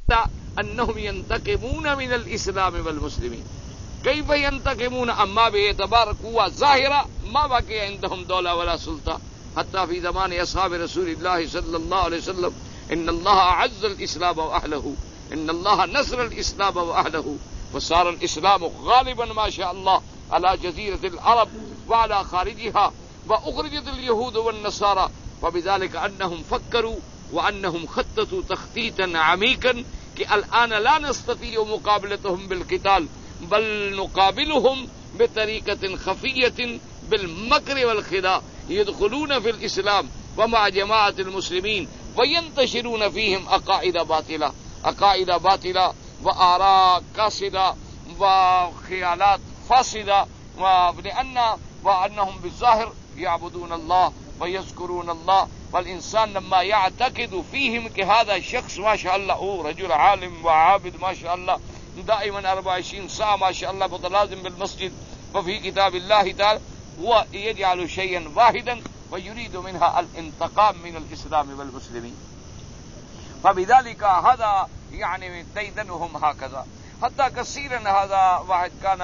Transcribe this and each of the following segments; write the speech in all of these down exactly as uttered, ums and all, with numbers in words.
انهم ينتقمون من الاسلام والمسلمين. كيف ينتقمون؟ اما باعتبار قوة ظاهرة ما بقي عندهم دولة ولا سلطة حتى في زمان اصحاب رسول الله صلى الله عليه وسلم. ان الله اعز الاسلام واهله، ان الله نصر الاسلام واهله، وصار الاسلام غالبا ما شاء الله على جزيرة العرب وعلى خارجها، واخرجت اليهود والنصارى، وبذلك انهم فكروا وانهم خططوا تخطيطا عميقا کہ الآن لا نستطيع مقابلتهم بالقتال بل نقابلهم بطريقة خفية بالمكر والخداع، يدخلون في الإسلام ومع جماعة المسلمين وينتشرون فيهم عقائد باطلة عقائد باطلة وآراء كاسدة وخيالات فاسدة، ولأن وأنهم بالظاهر يعبدون الله ويذكرون الله، والإنسان لما يعتقد فيهم کہ هذا شخص ما شاء الله هو رجل عالم وعابد ما شاء الله دائما أربعة وعشرين ساعة ما شاء الله متلازم بالمسجد وفي كتاب الله تعالى، هو يجعل شيئا واحدا ويريد منها الانتقام من الإسلام والمسلمين. فبذلك هذا يعني ديدنهم هكذا. حتى كثيرا هذا واحد كان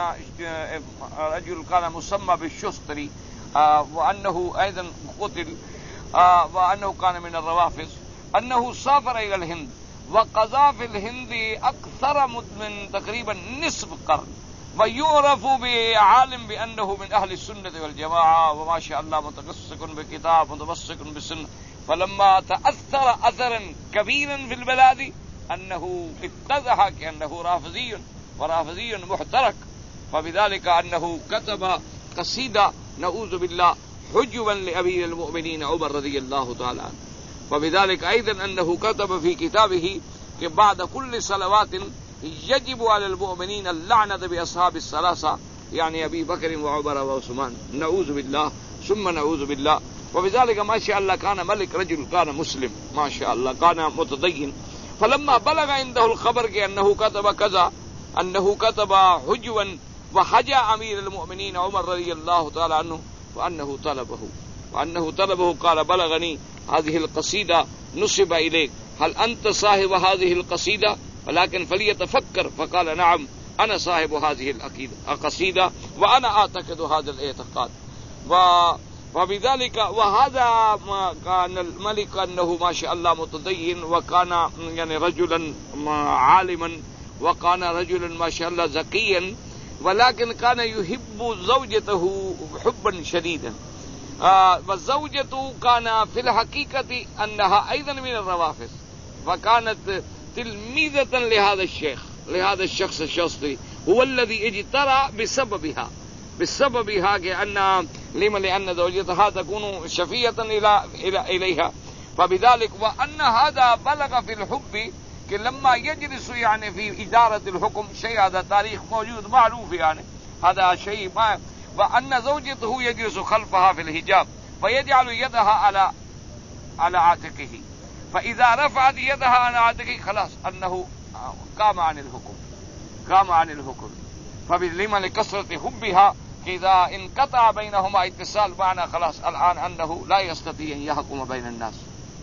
رجل كان مسمى بالشستري، آه وأنه أيضا قتل، آه وأنه كان من الروافض، أنه سافر إلى الهند وقضى في الهند أكثر من تقريبا نصف قرن، ويعرف بعالم بأنه من أهل السنة والجماعة وما شاء الله متمسك بكتاب متمسك بالسنة. فلما تأثر أثرا كبيرا في البلاد أنه اتضح كأنه رافضي ورافضي محترك، فبذلك أنه كتب قصيدة نعوذ بالله حجبا لأمير المؤمنين عمر رضي الله تعالى عنه. وبذلك أيضا أنه كتب في كتابه کہ بعد كل صلوات يجب على المؤمنين اللعنة بأصحاب الثلاثة، يعني أبي بكر وعمر وعثمان، نعوذ بالله ثم نعوذ بالله. وبذلك ما شاء الله كان ملك رجل كان مسلم ما شاء الله كان متدين، فلما بلغ عنده الخبر کہ أنه كتب كذا أنه كتب حجوا وحجى أمير المؤمنين عمر رضي الله تعالى عنه، وأنه طلبه وأنه طلبه قال بلغني هذه القصيدة نسب إليك، هل أنت صاحب هذه القصيدة؟ ولكن فليتفكر، فقال نعم أنا صاحب هذه القصيدة وأنا أعتقد هذا الاعتقاد. وبذلك وهذا كان الملك أنه ما شاء الله متدين وكان يعني رجلا عالما وكان رجلا ما شاء الله ذكيا، ولكن كان يحب زوجته حبا شديدا، آه والزوجة كان في الحقيقة أنها أيضا من الروافض، فكانت تلميذة لهذا الشيخ لهذا الشخص الشاطري، هو الذي اجترى بسببها بسببها كأن لما لأن زوجتها تكون شفية إلى إلى إليها. فبذلك وأن هذا بلغ في الحب کہ لما يجلس يعني في إدارة الحكم شيء، هذا تاريخ موجود معروف يعني هذا شيء ما، وأن زوجته يجلس خلفها في الحجاب ويجعل يدها على على عاتقه، فإذا رفعت يدها على عاتقه خلاص أنه قام عن الحكم قام عن الحكم. فبلما لكثرة حبها إذا انقطع بينهما اتصال معنا خلاص الآن أنه لا يستطيع أن يحكم بين الناس.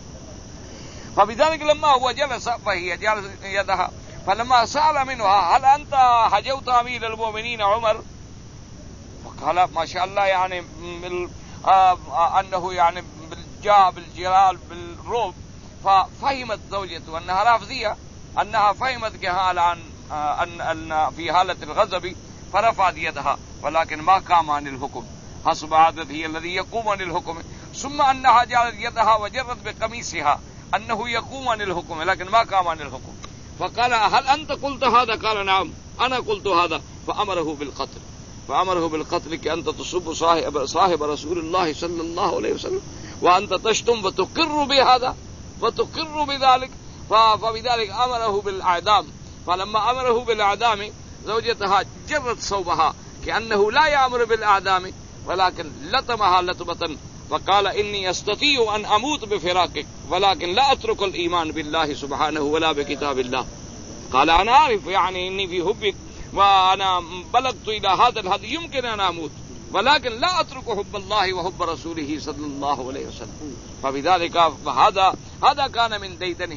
فبذلك لما هو جلس وهي جالس يدها، فلما سأل منها هل أنت حجوت أمير المؤمنين عمر؟ فقال ما شاء الله يعني آه أنه يعني بالجاه بالجلال بالروب، ففهمت زوجته أنها رافضية، أنها فهمت كها الآن آه أن, أن في حالة الغضب، فرفعت يدها ولكن ما قام عن الحكم حسب عادته هي الذي يقوم عن الحكم. ثم أنها جعلت يدها وجرت بقميصها أنه يقوم عن الحكم لكن ما قام عن الحكم. فقال هل أنت قلت هذا؟ قال نعم أنا قلت هذا. فأمره بالقتل فأمره بالقتل كأنت تصب صاحب, صاحب رسول الله صلى الله عليه وسلم وأنت تشتم وتقر بهذا وتقر بذلك. فبذلك أمره بالإعدام. فلما أمره بالإعدام زوجتها جرت صوبها كأنه لا يأمر بالإعدام ولكن لطمها لطمة، فقال إني أستطيع أن أموت بفراقك ولكن لا أترك الإيمان بالله سبحانه ولا بكتاب الله. قال أنا أعرف يعني إني في حبك وأنا بلغت إلى هذا الحد يمكن أن أموت ولكن لا أترك حب الله وحب رسوله صلى الله عليه وسلم. فبذلك هذا هذا كان من ديدنهم.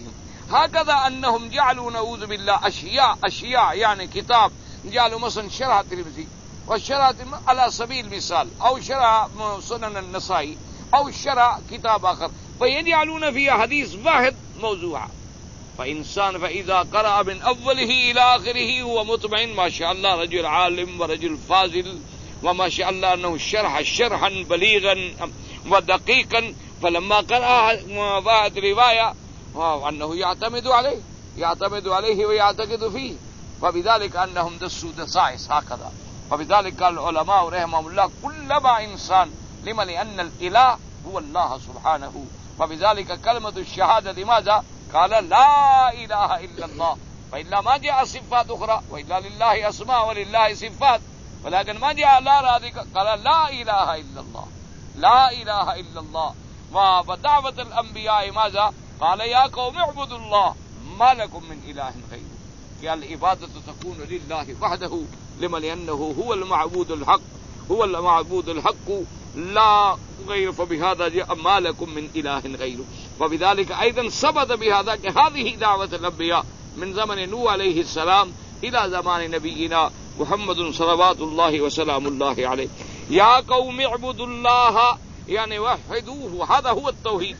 هكذا أنهم جعلوا نعوذ بالله أشياء أشياء يعني كتاب جعلوا مثلا شرح الترمذي والشرح على سبيل المثال أو شرح سنن النسائي أو شرح كتاب آخر فيجعلون فيها حديث واحد موضوعا. فإنسان فإذا قرأ من أوله إلى آخره هو مطمئن ما شاء الله رجل عالم ورجل فاضل وما شاء الله أنه شرح شرحا بليغا ودقيقا. فلما قرأ بعد رواية أنه يعتمد عليه يعتمد عليه ويعتقد فيه، فبذلك أنهم دسوا دسائس هكذا. فبذلك قال العلماء رحمهم الله كلما إنسان لما لأن الإله هو الله سبحانه. فبذلك كلمة الشهادة لماذا؟ قال لا إله إلا الله، وإلا ما جاء صفات أخرى، وإلا لله أسماء ولله صفات، ولكن ما جاء لا راضي قال لا إله إلا الله لا إله إلا الله. ودعوة الأنبياء ماذا؟ قال يا قوم اعبدوا الله ما لكم من إله غيره. قال العبادة تكون لله وحده لما لأنه هو المعبود الحق هو المعبود الحق لا غير. فبهذا جاء ما لكم من إله غيره. وبذلك أيضا ثبت بهذا هذه دعوة الأنبياء من زمن نوح عليه السلام إلى زمان نبينا محمد صلوات الله وسلام الله عليه. يا قوم اعبدوا الله يعني وحدوه، هذا هو التوحيد.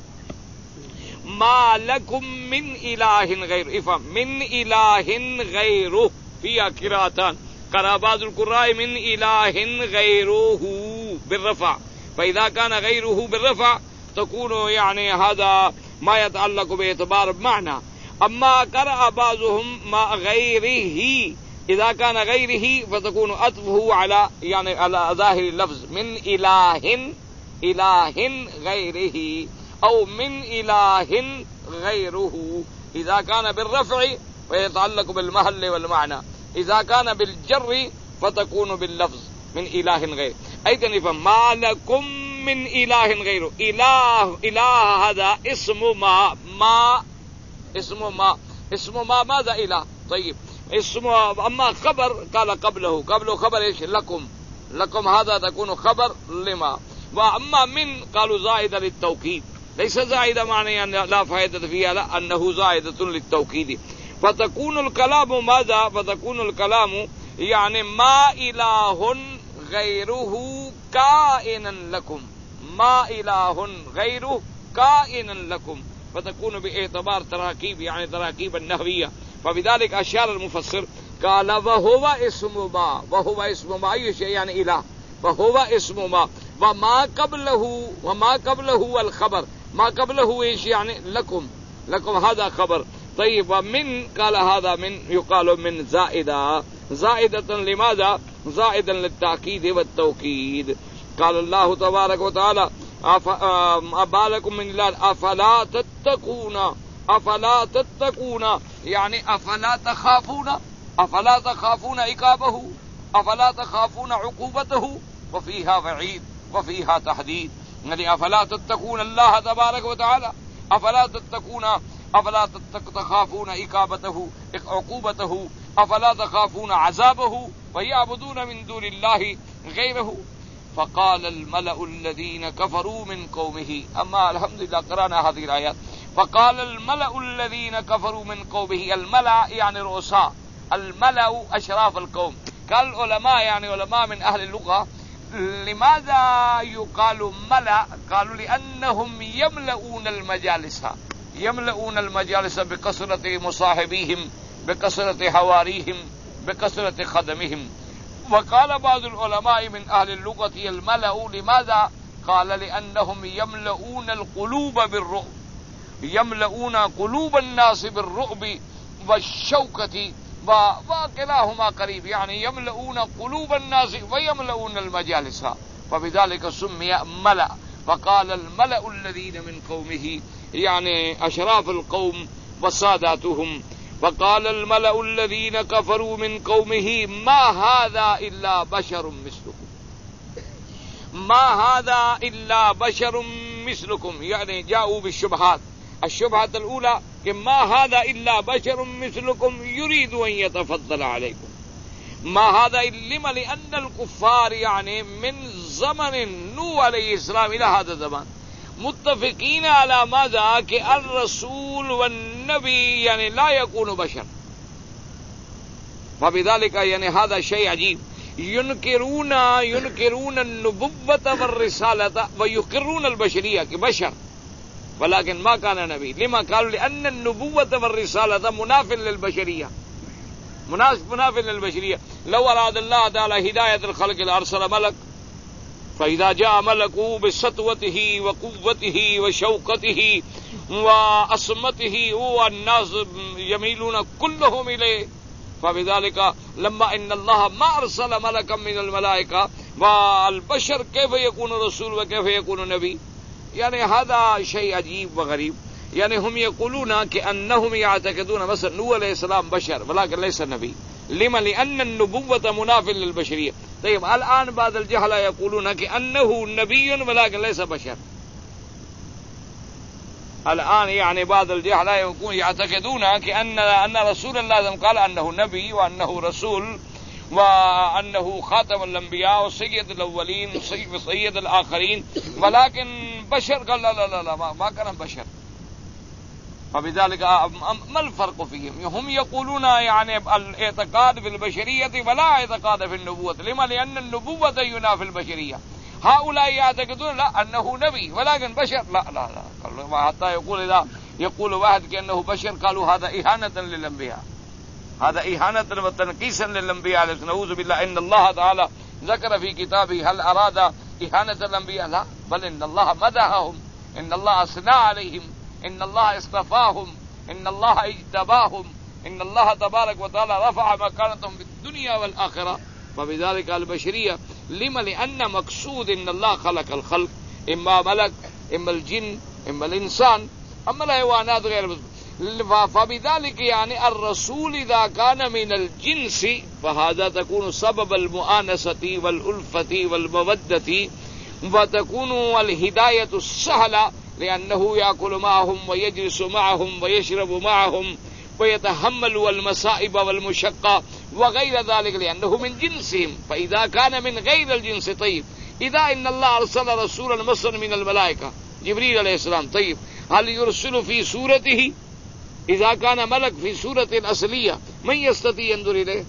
ما لكم من إله غيره، افهم من إله غيره فيها قراءتان، قرأ بعض القراء من إله غيره بالرفع، فإذا كان غيره بالرفع تكون يعني هذا ما يتعلق باعتبار بمعنى. أما قرأ بعضهم ما غيره، إذا كان غيره فتكون أطفه على يعني على ظاهر اللفظ من إله إله غيره أو من إله غيره. إذا كان بالرفع فيتعلق بالمحل والمعنى، إذا كان بالجر فتكون باللفظ من إله غيره. أيضا فما لكم من إله غيره. إله إله هذا اسم ما ما اسم ما اسم ما ماذا إله؟ طيب اسم. أما خبر قال قبله قبله خبر إيش؟ لكم لكم هذا تكون خبر لما. وأما من قالوا زائدة للتوكيد، ليس زائدة معنى أن لا فائدة فيها، لا أنه زائدة للتوكيد. فتكون الكلام ماذا؟ فتكون الكلام يعني ما إله غيره كائنا لكم، ما إله غيره كائنا لكم، فتكون باعتبار تراكيب يعني تراكيب النحوية. فبذلك أشار المفسر قال وهو اسم ما، وهو اسم ما أي شيء يعني إله، وهو اسم ما وما قبله وما قبله الخبر، ما قبله ايش يعني لكم لكم هذا خبر. طيب ومن قال هذا من يقال من زائدة زائدة لماذا؟ زائدا للتأكيد والتوكيد. قال الله تبارك وتعالى أما لكم من الله أفلا تتقون أفلا تتقون يعني أفلا تخافون أفلا تخافون عقابه أفلا تخافون عقوبته. وفيها وعيد وفيها تحديد، يعني أفلا تتقون الله تبارك وتعالى أفلا تتقون أفلا تخافون عقابته عقوبته أفلا تخافون عذابه ويعبدون من دون الله غيره. فقال الملأ الذين كفروا من قومه. أما الحمد لله قرأنا هذه الآيات. فقال الملأ الذين كفروا من قومه، الملأ يعني رؤساء، الملأ أشراف القوم. قال العلماء يعني علماء من أهل اللغة لماذا يقال ملأ؟ قالوا لأنهم يملؤون المجالس يملؤون المجالس بكثرة مصاحبيهم بكثرة حواريهم بكثرة خدمهم. وقال بعض العلماء من أهل اللغة الملأ لماذا؟ قال لأنهم يملؤون القلوب بالرعب، يملؤون قلوب الناس بالرعب والشوكة، وكلاهما قريب يعني يملؤون قلوب الناس ويملؤون المجالس، فبذلك سمي ملأ. فقال الملأ الذين من قومه يعني أشراف القوم وساداتهم. فقال الملأ الذين كفروا من قومه ما هذا إلا بشر مثلكم ما هذا إلا بشر مثلكم، يعني جاءوا بالشبهات. الشبهة الأولى ما هذا إلا بشر مثلكم يريد أن يتفضل عليكم. ما هذا إلا لأن الكفار يعني من زمن نوح عليه السلام إلى هذا الزمان متفقين على ماذا؟ کہ الرسول والنبي النبي يعني لا يكون بشر. فبذلك يعني هذا شيء عجيب. ينكرون ينكرون النبوة والرسالة ويقرون البشرية كبشر ولكن ما كان نبي. لما قالوا؟ لأن النبوة والرسالة مناف للبشرية، مناف للبشرية. لو أراد الله تعالى هداية الخلق لأرسل ملك، فإذا جاء ملكه بسطوته وقوته وشوقته وعصمته والناس يميلون كلهم إليه. فبذلك لما إن الله ما أرسل ملكا من الملائكة والبشر كيف يكون رسول وكيف يكون نبي؟ يعني هذا شيء عجيب وغريب. يعني هم يقولون كأنهم يعتقدون مثلا نوح عليه السلام بشر ولكن ليس نبي. لما؟ لأن النبوة مناف للبشرية. طيب الآن بعض الجهلة يقولون كأنه نبي ولكن ليس بشر. الآن يعني بعض الجهلة يكون يعتقدون كأن أن رسول الله قال أنه نبي وأنه رسول وأنه خاتم الأنبياء وسيد الأولين وسيد الآخرين، ولكن بشر. قال لا لا لا, لا ما, ما كان بشر. فبذلك ما الفرق فيهم؟ هم يقولون يعني الاعتقاد في البشرية ولا اعتقاد في النبوة. لما؟ لأن النبوة ينافي البشرية. هؤلاء يعتقدون لا أنه نبي ولكن بشر. لا لا لا حتى يقول إذا يقول واحد كأنه بشر قالوا هذا إهانة للأنبياء، هذا إهانة وتنقيصا للأنبياء. نعوذ بالله. إن الله تعالى ذكر في كتابه هل أراد إهانة الأنبياء؟ لا، بل إن الله مدحهم، إن الله أثنى عليهم، إن الله اصطفاهم، إن الله اجتباهم، إن الله تبارك وتعالى رفع مكانتهم في الدنيا والآخرة. فبذلك البشرية. لما؟ لأن مقصود إن الله خلق الخلق إما ملك إما الجن إما الإنسان أما الحيوانات غير. فبذلك يعني الرسول إذا كان من الجنس فهذا تكون سبب المؤانسة والألفة والمودة وتكون الهداية السهلة، لأنه يأكل معهم ويجلس معهم ويشرب معهم ويتحمل المصائب والمشقة وغير ذلك لأنه من جنسهم. فإذا كان من غير الجنس طيب. إذا إن الله أرسل رسولا مثلا من الملائكة جبريل عليه السلام، طيب هل يرسل في صورته؟ إذا كان ملك في صورة الأصلية من يستطيع ينظر إليه؟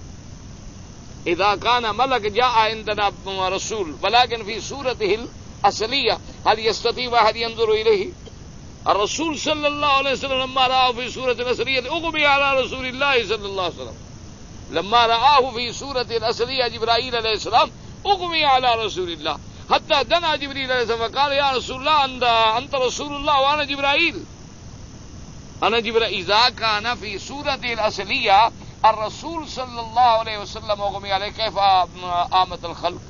إذا كان ملك جاء عندنا رسول ولكن في صورته الأصلية هل يستطيع واحد ينظر إليه؟ الرسول صلى الله عليه وسلم لما رآه في صورة الأصلية أغمي على رسول الله صلى الله عليه وسلم. لما رآه في صورة الأصلية جبرائيل عليه السلام أغمي على رسول الله، حتى دنا جبريل عليه السلام فقال يا رسول الله أنت, أنت رسول الله وأنا جبرائيل، أنا جبرائيل. إذا كان في صورة الأصلية الرسول صلى الله عليه وسلم أغمي عليه كيف آمت الخلق؟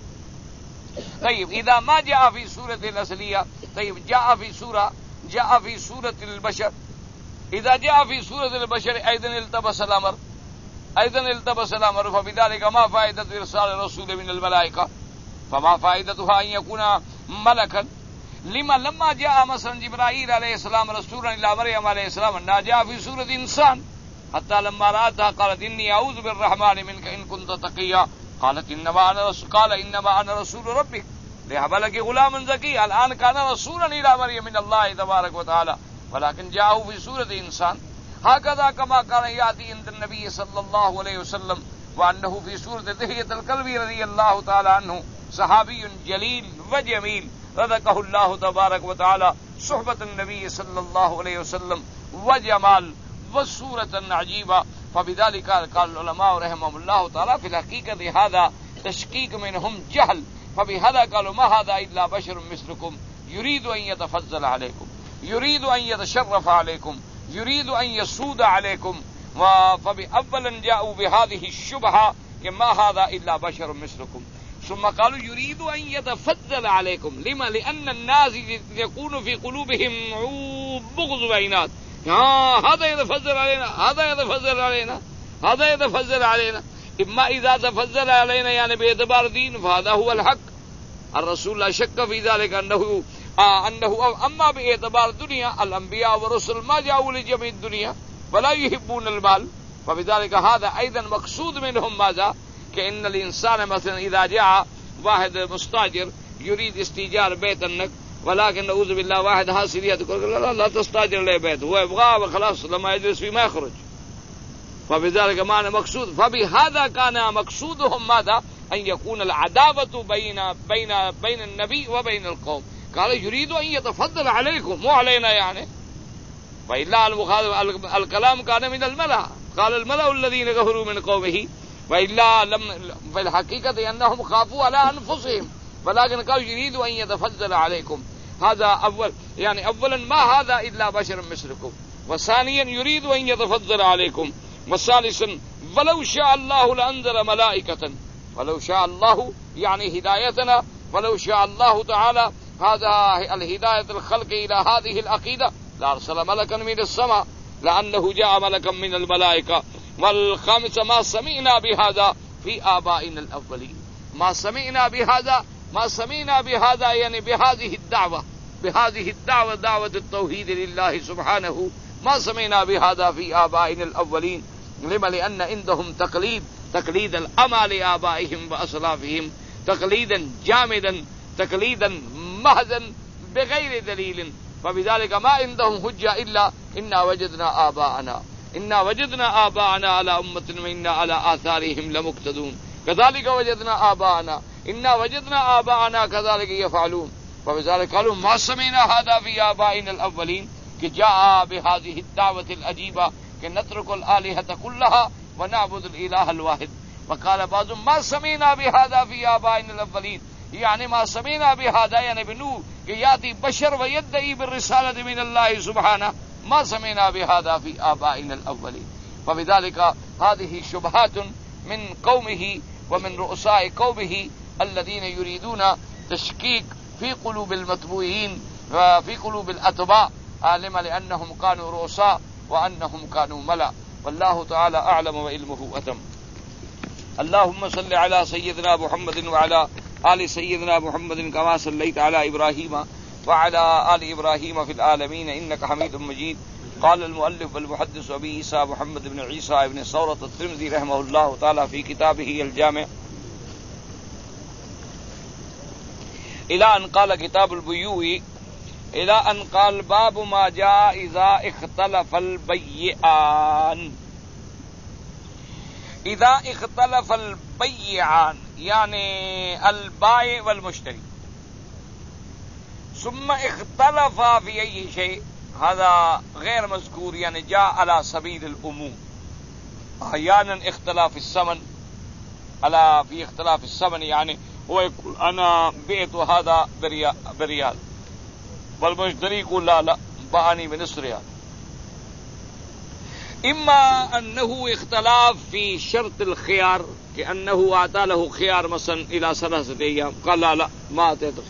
طيب إذا ما جاء في صورة الأصلية، طيب جاء في صورة جاء في صورة البشر. إذا جاء في صورة البشر أيضا التبس الأمر، أيضا التبس الأمر. فبذلك ما فائدة إرسال الرسول من الملائكة؟ فما فائدتها أن يكون ملكا. لما لما جاء مثلا جبرائيل عليه السلام رسولا إلى مريم عليه السلام أنها جاء في صورة إنسان، حتى لما رأتها قالت إني أعوذ بالرحمن منك إن كنت تقيا، قالت إنما أنا رسول قال إنما أنا رسول ربك لهب لك غلاما زكيا. الآن كان رسولا إلى مريم من الله تبارك وتعالى ولكن جاءه في صورة إنسان. هكذا كما كان يأتي عند النبي صلى الله عليه وسلم وأنه في صورة دحية الكلبي رضي الله تعالى عنه، صحابي جليل وجميل رزقه الله تبارك وتعالى صحبة النبي صلى الله عليه وسلم وجمال وصورة عجيبة. فبذلك قال العلماء رحمهم الله تعالى في الحقيقة هذا تشكيك منهم جهل. فبهذا قالوا ما هذا إلا بشر مثلكم يريد أن يتفضل عليكم، يريد أن يتشرف عليكم، يريد أن يسود عليكم. فبأولا جاءوا بهذه الشبهة ما هذا إلا بشر مثلكم، ثم قالوا يريد أن يتفضل عليكم. لما؟ لأن الناس يكون في قلوبهم بغض وعناد، هذا يتفضل علينا، هذا يتفضل علينا، هذا يتفضل علينا. إما إذا تفضل علينا يعني باعتبار دين فهذا هو الحق. الرسول لا شك في ذلك أنه آه أنه أما باعتبار الدنيا الأنبياء والرسل ما جاءوا لجميع الدنيا ولا يحبون المال. فبذلك هذا أيضا مقصود منهم ماذا؟ كأن الإنسان مثلا إذا جاء واحد مستاجر يريد استيجار بيت لك ولكن نعوذ بالله واحد حاصل يقول لا لا تستاجر له بيت هو يبغاه وخلاص لما يجلس فيه ما يخرج. فبذلك معنى مقصود. فبهذا كان مقصودهم ماذا؟ أن يكون العداوة بين بين بين النبي وبين القوم. قال يريد أن يتفضل عليكم مو علينا يعني. وإلا الكلام كان من الملأ. قال الملأ الذين كفروا من قومه وإلا لم في الحقيقة أنهم خافوا على أنفسهم ولكن قال يريد أن يتفضل عليكم. هذا أول يعني أولا ما هذا إلا بشر مثلكم وثانيا يريد أن يتفضل عليكم وثالثا ولو شاء الله لأنزل ملائكة ولو شاء الله يعني هدايتنا ولو شاء الله تعالى هذا الهداية الخلق إلى هذه العقيدة لأرسل ملكا من السماء لأنه جاء ملكا من الملائكة. والخامس ما سمعنا بهذا في آبائنا الأولين. ما سمعنا بهذا ما سمعنا بهذا يعني بهذه الدعوة بهذه الدعوة دعوة التوحيد لله سبحانه ما سمعنا بهذا في آبائنا الأولين. لما؟ لأن عندهم تقليد تقليد الأمى لآبائهم وأسلافهم تقليدا جامدا تقليدا محضا بغير دليل. فبذلك ما عندهم حجة إلا إنا وجدنا آباءنا إنا وجدنا آباءنا على أمة وإنا على آثارهم لمقتدون كذلك وجدنا آباءنا إنا وجدنا آباءنا كذلك يفعلون. فبذلك قالوا ما سمعنا هذا في آبائنا الأولين کہ جاء بهذه الدعوة العجيبة کہ نترك الآلهة كلها ونعبد الإله الواحد. وقال بعضهم ما سمعنا بهذا في آبائنا الأولين يعني ما سمعنا بهذا يعني بنوح کہ يأتي بشر ويدعي بالرسالة من الله سبحانه ما سمعنا بهذا في آبائنا الأولين. فبذلك هذه شبهات من قومه ومن رؤساء قومه الذين يريدون تشكيك في قلوب المتبوعين وفي قلوب الأتباع عالما لأنهم كانوا رؤساء وأنهم كانوا ملأ. والله تعالى أعلم وعلمه أتم. اللهم صل على سيدنا محمد وعلى آل سيدنا محمد كما صليت على إبراهيم وعلى آل إبراهيم في العالمين إنك حميد مجيد. قال المؤلف والمحدث أبي عيسى محمد بن عيسى بن ثورة الترمذي رحمه الله تعالى في كتابه الجامع إلى أن قال كتاب البيوع إلى أن قال باب ما جاء إذا اختلف البيعان. إذا اختلف البيعان يعني البائع والمشتري ثم اختلف في أي شيء هذا غير مذكور يعني جاء على سبيل العموم. أحيانا اختلاف الثمن على في اختلاف الثمن يعني هو يقول أنا بعت هذا بريال والمشتري يقول لا لا باعني بنصف ريال. إما أنه اختلاف في شرط الخيار كأنه أعطى له خيار مثلا إلى ثلاثة أيام قال لا لا ما أعطيته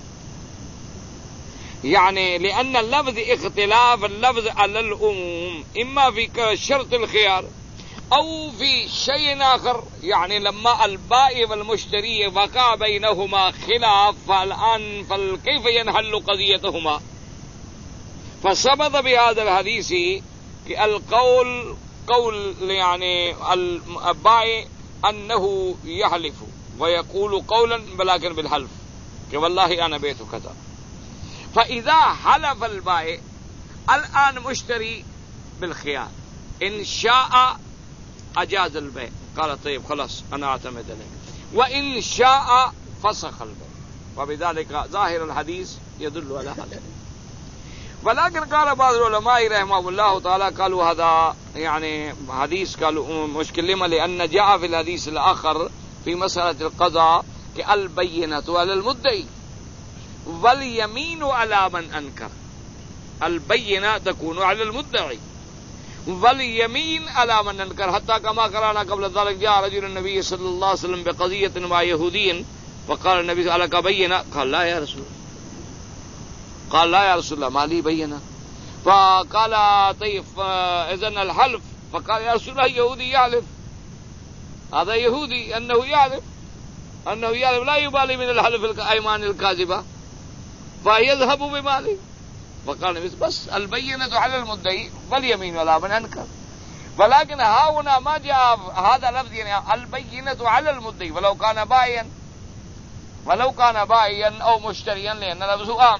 يعني لأن اللفظ اختلاف اللفظ على العموم إما في شرط الخيار أو في شيء آخر يعني لما البائع والمشتري وقع بينهما خلاف فالآن فكيف ينحل قضيتهما. فثبت بهذا الحديث القول قول يعني البائع أنه يحلف ويقول قولا ولكن بالحلف کہ والله أنا بيت كذا. فإذا حلف البائع الآن مشتري بالخيار إن شاء أجاز البيع قال طيب خلاص أنا أعتمد عليك وإن شاء فسخ البيع. وبذلك ظاهر الحديث يدل على هذا. ولكن قال بعض العلماء رحمه الله تعالى قالوا هذا يعني حديث قالوا مشكل لما لأن جاء في الحديث الآخر في مسألة القضاء كالبينة على المدعي واليمين على من أنكر. البينة تكون على المدعي واليمين على من أنكر. حتى كما قرأنا قبل ذلك جاء رجل النبي صلى الله عليه وسلم بقضية مع يهودي وقال النبي عليك بينة قال لا يا رسول الله قال لا يا رسول الله ما لي بينة. فقال طيب إذن الحلف فقال يا رسول الله يهودي يعلف هذا يهودي أنه يعلف أنه يعلف لا يبالي من الحلف الأيمان الكاذبة فيذهب بماله. فقال النبي بس البينة على المدعي واليمين ولا من أنكر. ولكن ها هنا ما جاء هذا لفظ يعني البينة على المدعي ولو كان بائعا ولو كان بائعا أو مشتريا لأن لفظه عام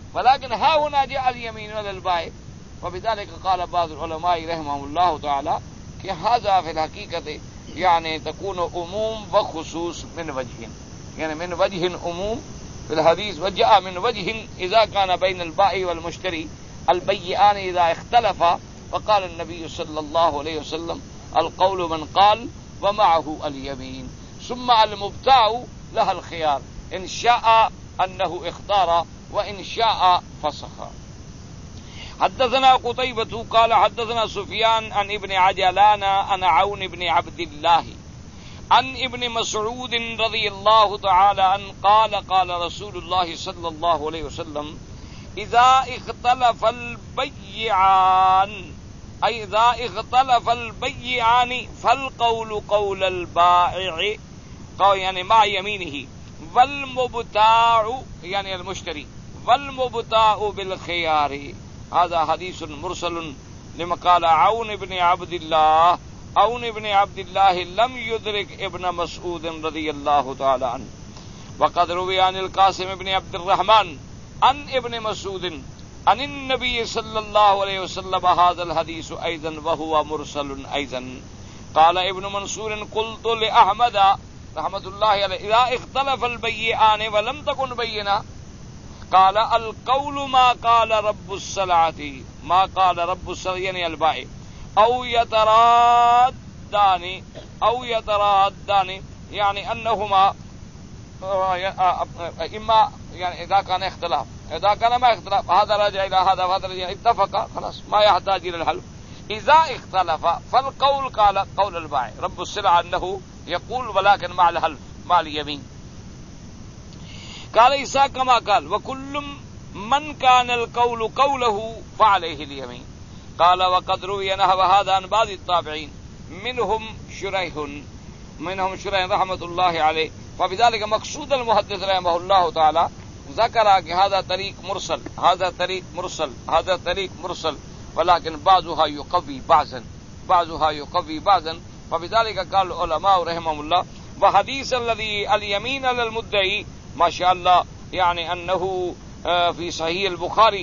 ولكن ها هنا جاء اليمين على البائع. وبذلك قال بعض العلماء رحمهم الله تعالى کہ هذا في الحقيقة يعني تكون عموم وخصوص من وجه، يعني من وجه عموم في الحديث، وجاء من وجه إذا كان بين البائع والمشتري البيعان إذا اختلفا، فقال النبي صلى الله عليه وسلم القول من قال ومعه اليمين، ثم المبتاع لها الخيار إن شاء أنه اختار وإن شاء فسخ. حدثنا قتيبة قال حدثنا سفيان عن ابن عجلان عن عون بن عبد الله عن ابن مسعود رضي الله تعالى عنه قال قال رسول الله صلى الله عليه وسلم إذا اختلف البيعان أي إذا اختلف البيعان فالقول قول البائع يعني مع يمينه، والمبتاع يعني المشتري والمبتاع بالخيار. هذا حديث مرسل لما قال عون بن عبد الله. عون بن عبد الله لم يدرك ابن مسعود رضي الله تعالى عنه. وقد روي عن القاسم بن عبد الرحمن عن ابن مسعود عن النبي صلى الله عليه وسلم هذا الحديث أيضا وهو مرسل أيضا. قال ابن منصور قلت لأحمد رحمة الله عليه إذا اختلف البيعان ولم تكن بينا قال القول ما قال رب السلعة ما قال رب السلعة يعني البائع أو يترادان أو يترادان يعني أنهما إما يعني إذا كان اختلاف إذا كان ما اختلاف هذا راجع إلى هذا وهذا راجع اتفق خلاص ما يحتاج إلى الحلف. إذا اختلف فالقول قال قول البائع رب السلعة أنه يقول ولكن مع الحلف مع اليمين. قال عيسى كما قال وكل من كان القول قوله فعليه اليمين. قال وقد روي نحو هذا عن بعض التابعين منهم شريح منهم شريح رحمة الله عليه. وبذلك مقصود المحدث رحمه الله تعالى ذكر کہ هذا طريق مرسل هذا طريق مرسل هذا طريق مرسل ولكن بعضها يقوي بعضا بعضها يقوي بعضا. وبذلك قال العلماء رحمهم الله وحديث الذي اليمين على المدعي ما شاء الله يعني أنه في صحيح البخاري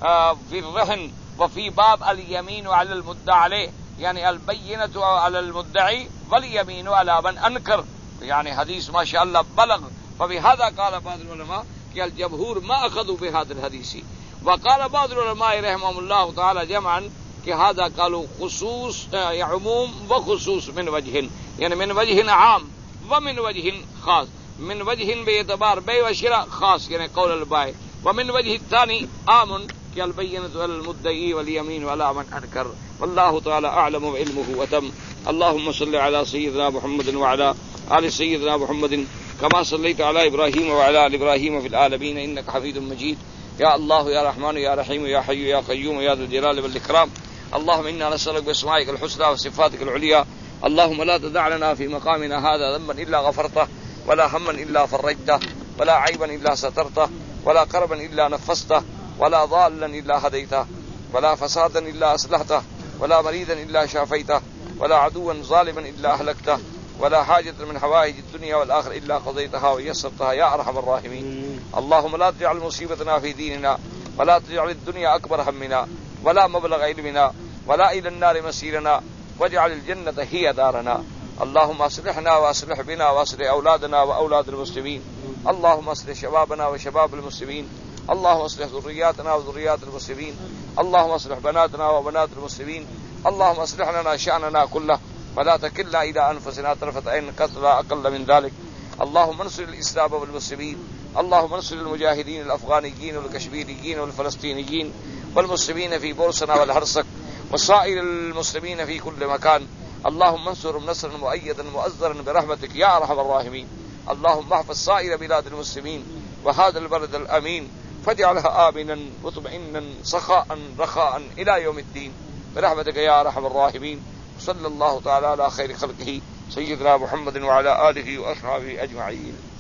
في الرهن وفي باب اليمين على المدعى عليه يعني البينة على المدعي واليمين على من أنكر، يعني حديث ما شاء الله بلغ. فبهذا قال بعض العلماء کہ الجمهور ما أخذوا بهذا الحديث. وقال بعض العلماء رحمهم الله تعالى جمعا کہ هذا قالوا خصوص عموم وخصوص من وجه يعني من وجه عام ومن وجه خاص. من وجه باعتبار بيع وشراء خاص يعني قول البائع، ومن وجه الثاني عام كالبينة على المدعي واليمين على من أنكر. والله تعالى أعلم وعلمه وتم. اللهم صل على سيدنا محمد وعلى آل سيدنا محمد كما صليت على إبراهيم وعلى آل إبراهيم في العالمين إنك حميد مجيد. يا الله يا رحمن يا رحيم يا حي يا قيوم يا ذو الجلال والإكرام. اللهم إنا نسألك بأسمائك الحسنى وصفاتك العليا اللهم لا تدع لنا في مقامنا هذا ذنبا إلا غفرته ولا هما إلا فرجته ولا عيبا إلا سترته ولا كربا إلا نفسته ولا ضالا إلا هديته ولا فسادا إلا أصلحته ولا مريضا إلا شافيته ولا عدوا ظالما إلا أهلكته ولا حاجة من حوائج الدنيا والآخرة إلا قضيتها ويسرتها يا أرحم الراحمين. اللهم لا تجعل مصيبتنا في ديننا ولا تجعل الدنيا أكبر همنا ولا مبلغ علمنا ولا إلى النار مسيرنا واجعل الجنة هي دارنا. اللهم أصلحنا وأصلح بنا وأصلح أولادنا وأولاد المسلمين. اللهم أصلح شبابنا وشباب المسلمين. اللهم أصلح ذرياتنا وذريات المسلمين. اللهم أصلح بناتنا وبنات المسلمين. اللهم أصلح لنا شأننا كله ولا تكلنا إلى أنفسنا طرفة عين قتل أقل من ذلك. اللهم انصر الإسلام والمسلمين. اللهم انصر المجاهدين الأفغانيين والكشميريين والفلسطينيين والمسلمين في بورسنا والهرسك وسائر المسلمين في كل مكان. اللهم انصرهم نصرا مؤيدا مؤزرا برحمتك يا أرحم الراحمين. اللهم احفظ سائر بلاد المسلمين وهذا البلد الأمين فاجعلها آمنا مطمئنا سخاء رخاء إلى يوم الدين برحمتك يا أرحم الراحمين. صلى الله تعالى على خير خلقه سيدنا محمد وعلى آله وأصحابه أجمعين.